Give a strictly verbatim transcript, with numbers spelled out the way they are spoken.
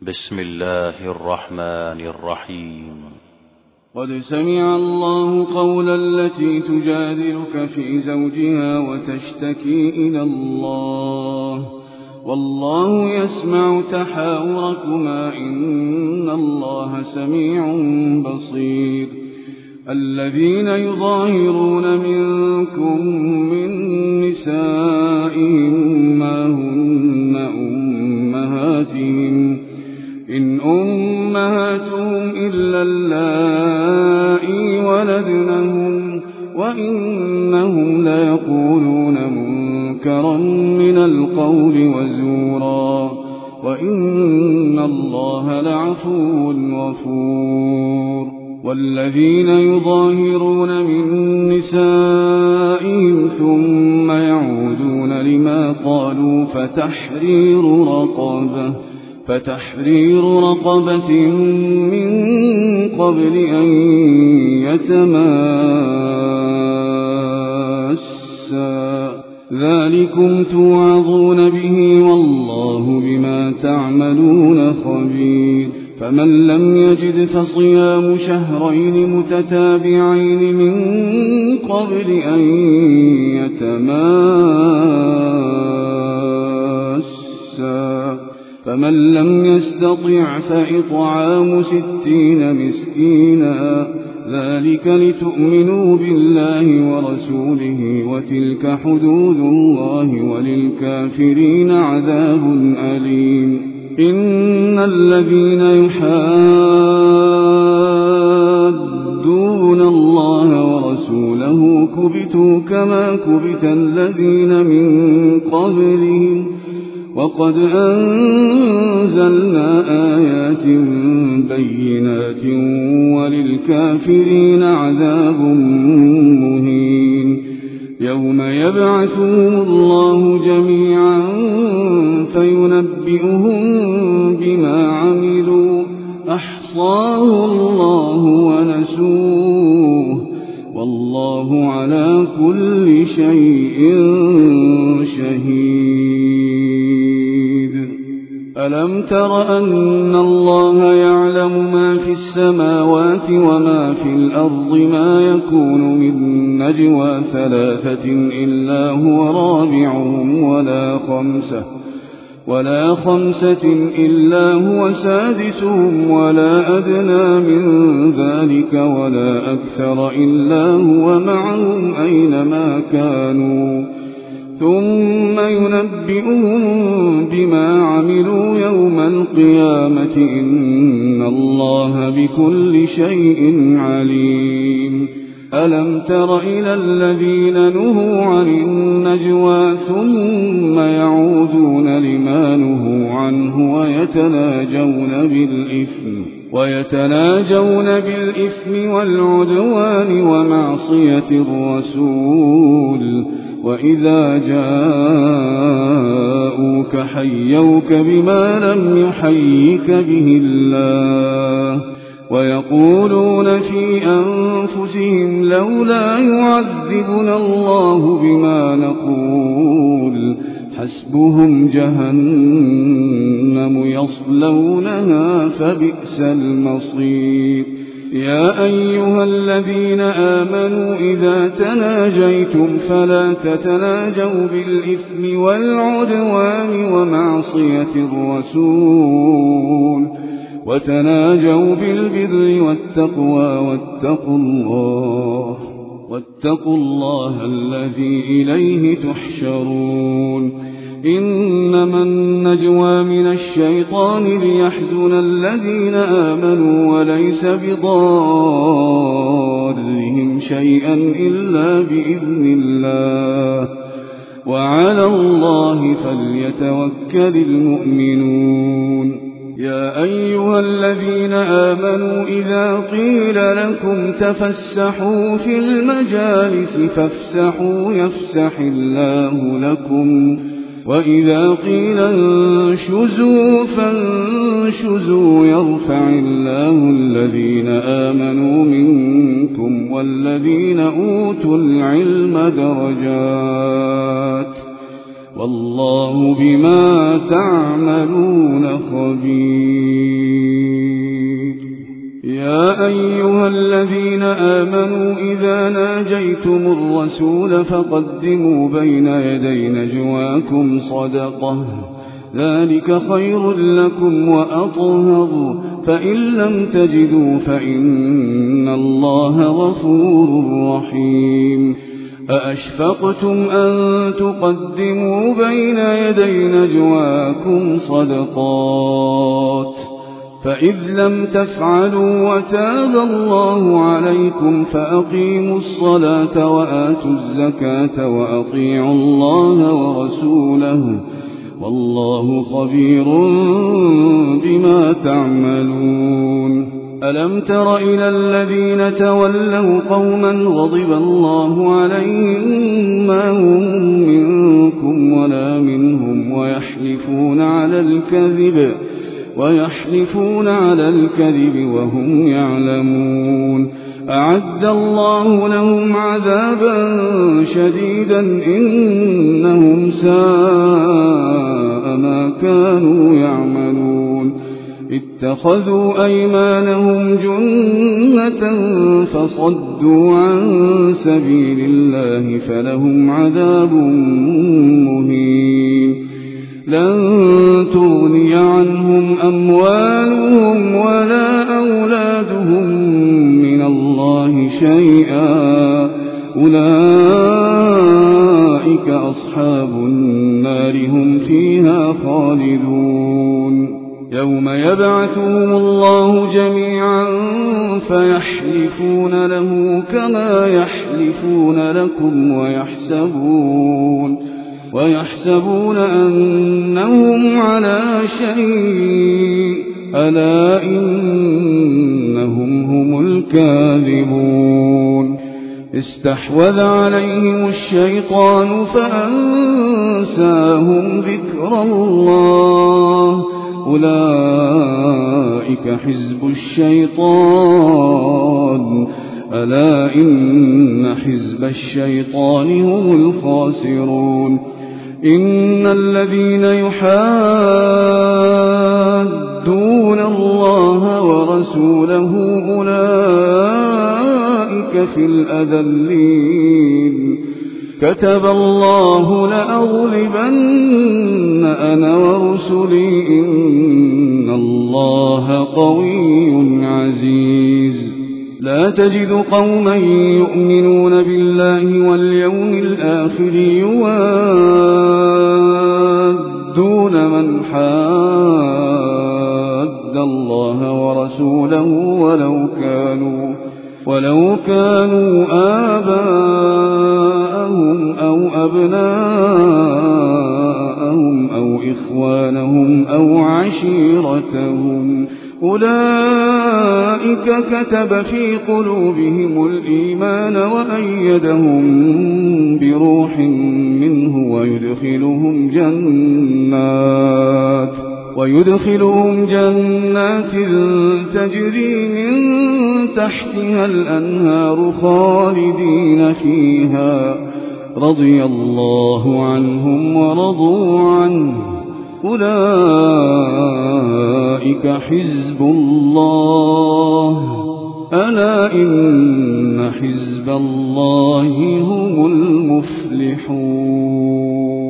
بسم الله الرحمن الرحيم. قد سمع الله قول التي تجادلك في زوجها وتشتكي إلى الله والله يسمع تحاوركما إن الله سميع بصير. الذين يظاهرون منكم من نسائهم ما هن أمهاتهم إن أمهاتهم إلا اللائي ولدنهم وإنهم ليقولون منكرا من القول وزورا وإن الله لعفو غفور. والذين يظاهرون من نسائهم ثم يعودون لما قالوا فتحرير رقبة فتحرير رقبة من قبل أن يتماسا ذلكم توعظون به والله بما تعملون خبير. فمن لم يجد فصيام شهرين متتابعين من قبل أن يتماسا فمن لم يستطع فإطعام ستين مسكينا ذلك لتؤمنوا بالله ورسوله وتلك حدود الله وللكافرين عذاب أليم. إن الذين يحادون الله ورسوله كبتوا كما كبت الذين من قبلهم وقد أنزلنا آيات بينات وللكافرين عذاب مهين. يوم يبعثهم الله جميعا فينبئهم بما عملوا أحصاه الله ونسوه والله على كل شيء شهيد. ألم تر أن الله يعلم ما في السماوات وما في الأرض ما يكون من نجوى ثلاثة إلا هو رابعهم ولا خمسة ولا خمسة إلا هو سادسهم ولا أدنى من ذلك ولا أكثر إلا هو معهم أينما كانوا ثم ينبئهم بما عملوا يوم القيامة إن الله بكل شيء عليم. ألم تر إلى الذين نهوا عن النجوى ثم يعودون لما نهوا عنه ويتناجون بالإثم ويتناجون بالإثم والعدوان ومعصية الرسول وإذا جاءوك حيوك بما لم يحيك به الله ويقولون في أنفسهم لولا يعذبنا الله بما نقول حسبهم جهنم يصلونها فبئس المصير. يا أيها الذين آمنوا إذا تناجيتم فلا تتناجوا بالإثم والعدوان ومعصية الرسول وتناجوا بالبر والتقوى واتقوا الله واتقوا الله الذي إليه تحشرون. إنما النجوى من الشيطان ليحزن الذين آمنوا وليس بضارهم شيئا إلا بإذن الله وعلى الله فليتوكل المؤمنون. يا أيها الذين آمنوا إذا قيل لكم تفسحوا في المجالس فافسحوا يفسح الله لكم وإذا قيل انشزوا فانشزوا يرفع الله الذين آمنوا منكم والذين أوتوا العلم درجات والله بما تعملون خبير. أيها الذين آمنوا إذا ناجيتم الرسول فقدموا بين يدي نجواكم صدقة ذلك خير لكم وأطهر فإن لم تجدوا فإن الله غفور رحيم أأشفقتم أن تقدموا بين يدي نجواكم صدقات فإذ لم تفعلوا وتاب الله عليكم فأقيموا الصلاة وآتوا الزكاة وأطيعوا الله ورسوله والله خبير بما تعملون ألم تر إلى الذين تولوا قوما غضب الله عليهم ما هم منكم ولا منهم ويحلفون على الكذب ويحلفون على الكذب وهم يعلمون أعد الله لهم عذابا شديدا إنهم ساء ما كانوا يعملون اتخذوا أيمانهم جنة فصدوا عن سبيل الله فلهم عذاب مهين لن تغني عنهم أموالهم ولا أولادهم من الله شيئا أولئك أصحاب النار هم فيها خالدون يوم يبعثهم الله جميعا فيحلفون له كما يحلفون لكم ويحسبون ويحسبون أنهم على شيء ألا إنهم هم الكاذبون استحوذ عليهم الشيطان فأنساهم ذكر الله أولئك حزب الشيطان ألا إن حزب الشيطان هم الخاسرون إن الذين يحادون الله ورسوله أولئك في الأذلين كتب الله لأغلبن أنا ورسلي إن الله قوي عزيز لا تجد قوما يؤمنون بالله واليوم الآخر يوادون من حاد الله ورسوله ولو كانوا ولو كانوا آباءهم أو أبناءهم أو إخوانهم أو عشيرتهم أولئك كتب في قلوبهم الإيمان وأيدهم بروح منه ويدخلهم جنات ويدخلهم جنات تجري من تحتها الأنهار خالدين فيها رضي الله عنهم ورضوا عنه أولئك حزب الله ألا إن حزب الله هم المفلحون